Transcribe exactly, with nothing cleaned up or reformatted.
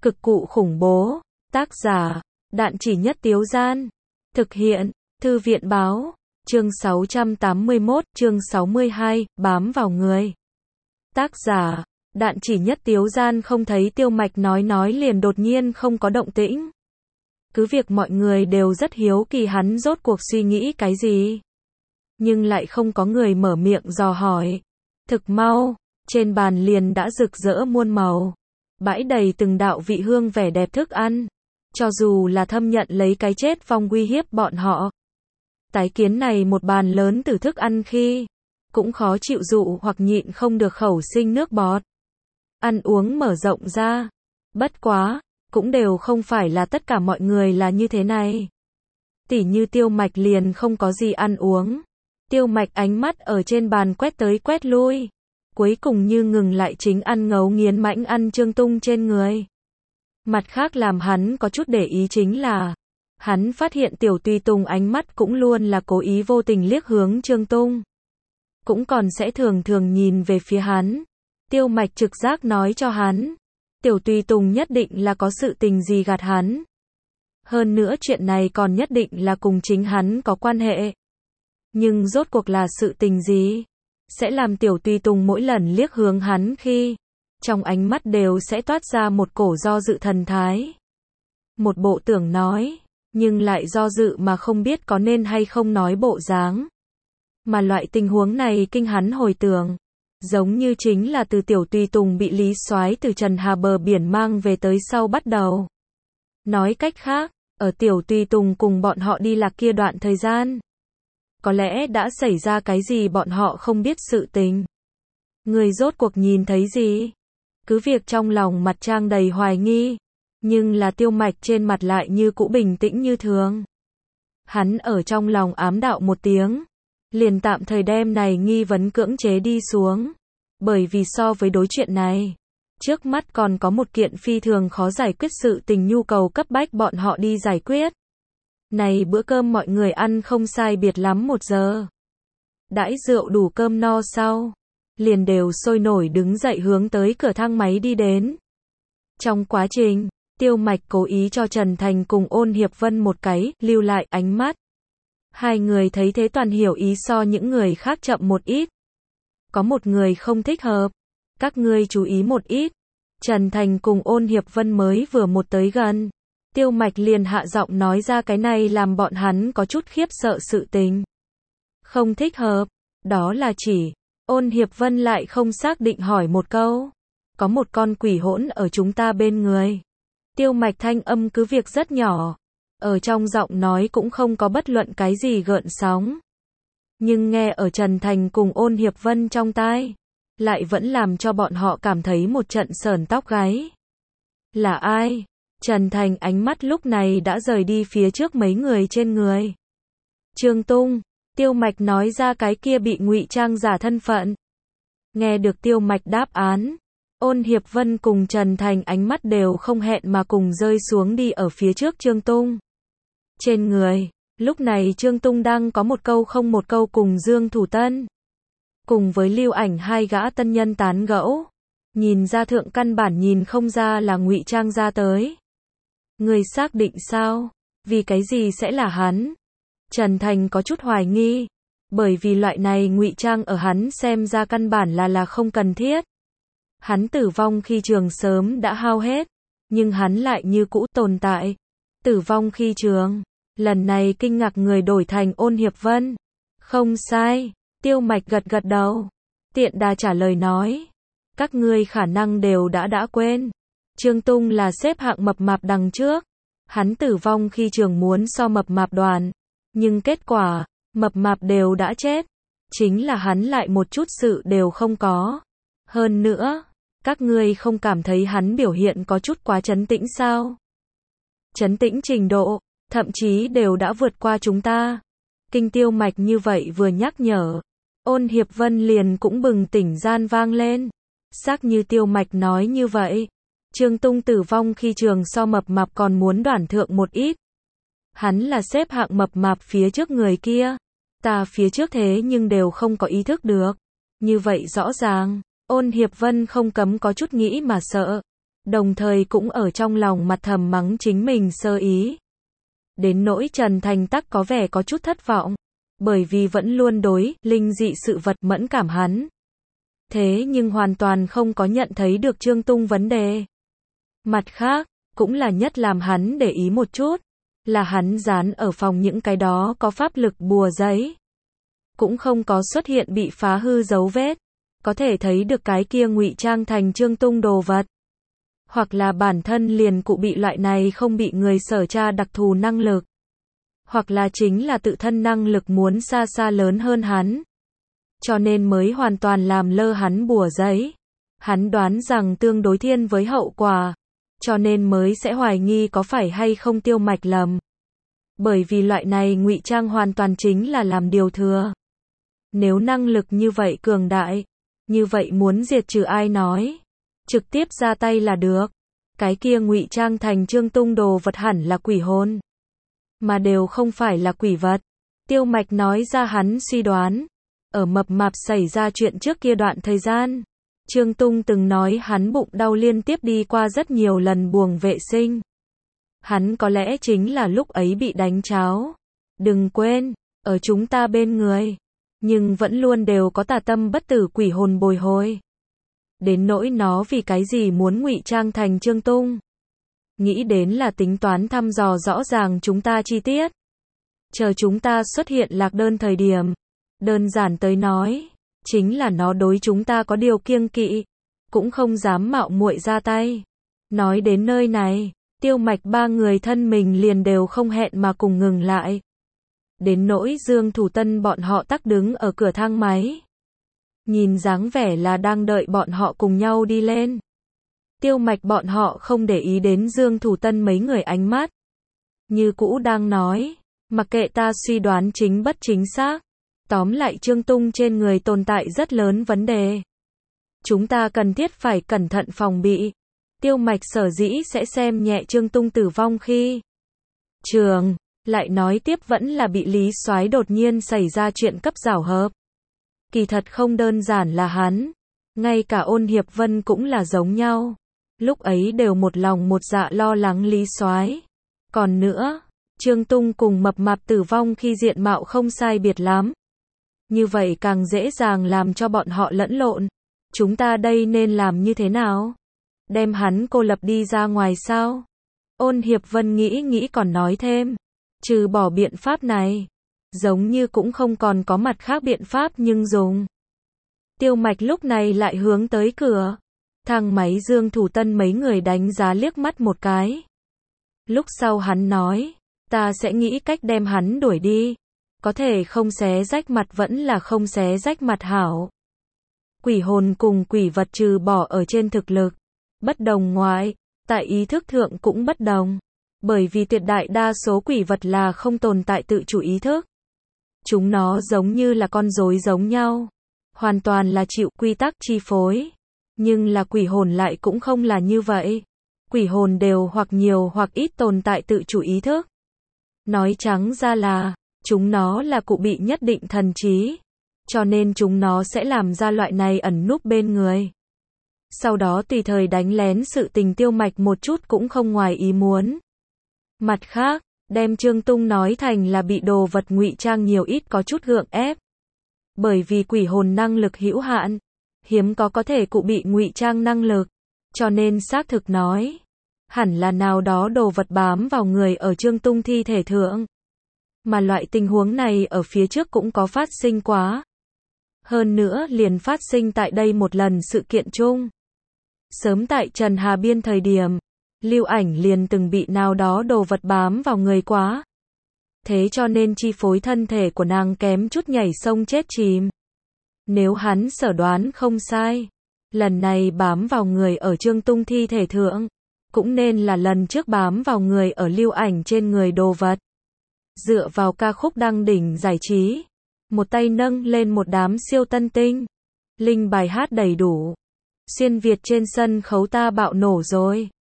Cực cụ khủng bố. Tác giả, Đạn Chỉ Nhất Tiếu Gian. Thực hiện, Thư viện Báo. Chương sáu trăm tám mươi mốt, chương sáu mươi hai, bám vào người. Tác giả, Đạn Chỉ Nhất Tiếu Gian không thấy Tiêu Mạch nói nói liền đột nhiên không có động tĩnh. Cứ việc mọi người đều rất hiếu kỳ hắn rốt cuộc suy nghĩ cái gì. Nhưng lại không có người mở miệng dò hỏi. Thực mau, trên bàn liền đã rực rỡ muôn màu. Bãi đầy từng đạo vị hương vẻ đẹp thức ăn. Cho dù là Thâm nhận lấy cái chết vong uy hiếp bọn họ. Tái kiến này một bàn lớn từ thức ăn khi, cũng khó chịu dụ hoặc nhịn không được khẩu sinh nước bọt. Ăn uống mở rộng ra. Bất quá, cũng đều không phải là tất cả mọi người là như thế này. Tỉ như Tiêu Mạch liền không có gì ăn uống. Tiêu Mạch ánh mắt ở trên bàn quét tới quét lui. Cuối cùng như ngừng lại chính ăn ngấu nghiến mãnh ăn Trương Tung trên người. Mặt khác làm hắn có chút để ý chính là, hắn phát hiện Tiểu Tùy Tùng ánh mắt cũng luôn là cố ý vô tình liếc hướng Trương Tung. Cũng còn sẽ thường thường nhìn về phía hắn. Tiêu Mạch trực giác nói cho hắn, Tiểu Tùy Tùng nhất định là có sự tình gì gạt hắn. Hơn nữa chuyện này còn nhất định là cùng chính hắn có quan hệ. Nhưng rốt cuộc là sự tình gì? Sẽ làm Tiểu Tùy Tùng mỗi lần liếc hướng hắn khi, trong ánh mắt đều sẽ toát ra một cổ do dự thần thái. Một bộ tưởng nói, nhưng lại do dự mà không biết có nên hay không nói bộ dáng. Mà loại tình huống này kinh hắn hồi tưởng, giống như chính là từ Tiểu Tùy Tùng bị Lý Soái từ Trần Hà bờ biển mang về tới sau bắt đầu. Nói cách khác, ở Tiểu Tùy Tùng cùng bọn họ đi lạc kia đoạn thời gian, có lẽ đã xảy ra cái gì bọn họ không biết sự tình. Người rốt cuộc nhìn thấy gì? Cứ việc trong lòng mặt trang đầy hoài nghi, nhưng là Tiêu Mạch trên mặt lại như cũ bình tĩnh như thường. Hắn ở trong lòng ám đạo một tiếng, liền tạm thời đem này nghi vấn cưỡng chế đi xuống. Bởi vì so với đối chuyện này, trước mắt còn có một kiện phi thường khó giải quyết sự tình nhu cầu cấp bách bọn họ đi giải quyết. Này bữa cơm mọi người ăn không sai biệt lắm một giờ. Đãi rượu đủ cơm no sau, liền đều sôi nổi đứng dậy hướng tới cửa thang máy đi đến. Trong quá trình, Tiêu Mạch cố ý cho Trần Thành cùng Ôn Hiệp Vân một cái, lưu lại ánh mắt. Hai người thấy thế toàn hiểu ý so những người khác chậm một ít. Có một người không thích hợp. Các ngươi chú ý một ít. Trần Thành cùng Ôn Hiệp Vân mới vừa một tới gần. Tiêu Mạch liền hạ giọng nói ra cái này làm bọn hắn có chút khiếp sợ sự tình. Không thích hợp. Đó là chỉ. Ôn Hiệp Vân lại không xác định hỏi một câu. Có một con quỷ hỗn ở chúng ta bên người. Tiêu Mạch thanh âm cứ việc rất nhỏ. Ở trong giọng nói cũng không có bất luận cái gì gợn sóng. Nhưng nghe ở Trần Thành cùng Ôn Hiệp Vân trong tai, lại vẫn làm cho bọn họ cảm thấy một trận sởn tóc gáy. Là ai? Trần Thành ánh mắt lúc này đã rời đi phía trước mấy người trên người. Trương Tung. Tiêu Mạch nói ra cái kia bị ngụy trang giả thân phận. Nghe được Tiêu Mạch đáp án, Ôn Hiệp Vân cùng Trần Thành ánh mắt đều không hẹn mà cùng rơi xuống đi ở phía trước Trương Tung. Trên người, lúc này Trương Tung đang có một câu không một câu cùng Dương Thủ Tân. Cùng với Lưu Ảnh hai gã tân nhân tán gẫu. Nhìn ra thượng căn bản nhìn không ra là ngụy trang ra tới. Người xác định sao? Vì cái gì sẽ là hắn? Trần Thành có chút hoài nghi. Bởi vì loại này ngụy trang ở hắn xem ra căn bản là là không cần thiết. Hắn tử vong khi trường sớm đã hao hết. Nhưng hắn lại như cũ tồn tại. Tử vong khi trường. Lần này kinh ngạc người đổi thành Ôn Hiệp Vân. Không sai. Tiêu Mạch gật gật đầu. Tiện đà trả lời nói. Các ngươi khả năng đều đã đã quên. Trương Tung là xếp hạng mập mạp đằng trước. Hắn tử vong khi trường muốn so mập mạp đoàn. Nhưng kết quả, mập mạp đều đã chết. Chính là hắn lại một chút sự đều không có. Hơn nữa, các ngươi không cảm thấy hắn biểu hiện có chút quá trấn tĩnh sao? Trấn tĩnh trình độ, thậm chí đều đã vượt qua chúng ta. Kinh Tiêu Mạch như vậy vừa nhắc nhở. Ôn Hiệp Vân liền cũng bừng tỉnh gian vang lên. Xác như Tiêu Mạch nói như vậy. Trương Tung tử vong khi trường so mập mạp còn muốn đoản thượng một ít. Hắn là xếp hạng mập mạp phía trước người kia. Ta phía trước thế nhưng đều không có ý thức được. Như vậy rõ ràng, Ôn Hiệp Vân không cấm có chút nghĩ mà sợ. đồng thời cũng ở trong lòng mặt thầm mắng chính mình sơ ý. Đến nỗi Trần Thành Tắc có vẻ có chút thất vọng, bởi vì vẫn luôn đối linh dị sự vật mẫn cảm hắn. Thế nhưng hoàn toàn không có nhận thấy được Trương Tung vấn đề. Mặt khác, cũng là nhất làm hắn để ý một chút, là hắn dán ở phòng những cái đó có pháp lực bùa giấy. Cũng không có xuất hiện bị phá hư dấu vết, có thể thấy được cái kia ngụy trang thành Trương Tung đồ vật. Hoặc là bản thân liền cụ bị loại này không bị người sở tra đặc thù năng lực. Hoặc là chính là tự thân năng lực muốn xa xa lớn hơn hắn. Cho nên mới hoàn toàn làm lơ hắn bùa giấy. Hắn đoán rằng tương đối thiên với hậu quả, cho nên mới sẽ hoài nghi có phải hay không Tiêu Mạch lầm. Bởi vì loại này ngụy trang hoàn toàn chính là làm điều thừa. Nếu năng lực như vậy cường đại, như vậy muốn diệt trừ ai nói, trực tiếp ra tay là được. Cái kia ngụy trang thành Trương Tung đồ vật hẳn là quỷ hồn, mà đều không phải là quỷ vật. Tiêu Mạch nói ra hắn suy đoán. Ở mập mạp xảy ra chuyện trước kia đoạn thời gian, Trương Tung từng nói hắn bụng đau liên tiếp đi qua rất nhiều lần buồng vệ sinh. Hắn có lẽ chính là lúc ấy bị đánh cháo. Đừng quên, ở chúng ta bên người, nhưng vẫn luôn đều có tà tâm bất tử quỷ hồn bồi hồi. Đến nỗi nó vì cái gì muốn ngụy trang thành Trương Tung. Nghĩ đến là tính toán thăm dò rõ ràng chúng ta chi tiết. Chờ chúng ta xuất hiện lạc đơn thời điểm. Đơn giản tới nói, chính là nó đối chúng ta có điều kiêng kỵ, cũng không dám mạo muội ra tay. Nói đến nơi này, Tiêu Mạch ba người thân mình liền đều không hẹn mà cùng ngừng lại. Đến nỗi Dương Thủ Tân bọn họ tắc đứng ở cửa thang máy. Nhìn dáng vẻ là đang đợi bọn họ cùng nhau đi lên. Tiêu Mạch bọn họ không để ý đến Dương Thủ Tân mấy người ánh mắt. Như cũ đang nói, mặc kệ ta suy đoán chính bất chính xác. Tóm lại Trương Tung trên người tồn tại rất lớn vấn đề. Chúng ta cần thiết phải cẩn thận phòng bị. Tiêu Mạch sở dĩ sẽ xem nhẹ Trương Tung tử vong khi trường, lại nói tiếp vẫn là bị Lý Soái đột nhiên xảy ra chuyện cấp giảo hợp. Kỳ thật không đơn giản là hắn, ngay cả Ôn Hiệp Vân cũng là giống nhau. Lúc ấy đều một lòng một dạ lo lắng Lý Soái. Còn nữa, Trương Tung cùng mập mạp tử vong khi diện mạo không sai biệt lắm. Như vậy càng dễ dàng làm cho bọn họ lẫn lộn. Chúng ta đây nên làm như thế nào? Đem hắn cô lập đi ra ngoài sao? Ôn Hiệp Vân nghĩ nghĩ còn nói thêm. Trừ bỏ biện pháp này, giống như cũng không còn có mặt khác biện pháp nhưng dùng. Tiêu Mạch lúc này lại hướng tới cửa. Thang máy Dương Thủ Tân mấy người đánh giá liếc mắt một cái. Lúc sau hắn nói, ta sẽ nghĩ cách đem hắn đuổi đi. Có thể không xé rách mặt vẫn là không xé rách mặt hảo. Quỷ hồn cùng quỷ vật trừ bỏ ở trên thực lực bất đồng ngoại, tại ý thức thượng cũng bất đồng. Bởi vì tuyệt đại đa số quỷ vật là không tồn tại tự chủ ý thức. Chúng nó giống như là con rối giống nhau. Hoàn toàn là chịu quy tắc chi phối. Nhưng là quỷ hồn lại cũng không là như vậy. Quỷ hồn đều hoặc nhiều hoặc ít tồn tại tự chủ ý thức. Nói trắng ra là chúng nó là cụ bị nhất định thần trí, cho nên chúng nó sẽ làm ra loại này ẩn núp bên người. Sau đó tùy thời đánh lén sự tình Tiêu Mạch một chút cũng không ngoài ý muốn. Mặt khác, đem Trương Tung nói thành là bị đồ vật ngụy trang nhiều ít có chút gượng ép. Bởi vì quỷ hồn năng lực hữu hạn, hiếm có có thể cụ bị ngụy trang năng lực, cho nên xác thực nói, hẳn là nào đó đồ vật bám vào người ở Trương Tung thi thể thượng. Mà loại tình huống này ở phía trước cũng có phát sinh quá. Hơn nữa liền phát sinh tại đây một lần sự kiện chung. Sớm tại Trần Hà Biên thời điểm, Lưu Ảnh liền từng bị nào đó đồ vật bám vào người quá. Thế cho nên chi phối thân thể của nàng kém chút nhảy sông chết chìm. Nếu hắn sở đoán không sai, lần này bám vào người ở Trương Tung thi thể thượng, cũng nên là lần trước bám vào người ở Lưu Ảnh trên người đồ vật. Dựa vào ca khúc đăng đỉnh giải trí, một tay nâng lên một đám siêu tân tinh, linh bài hát đầy đủ, xuyên Việt trên sân khấu ta bạo nổ rồi.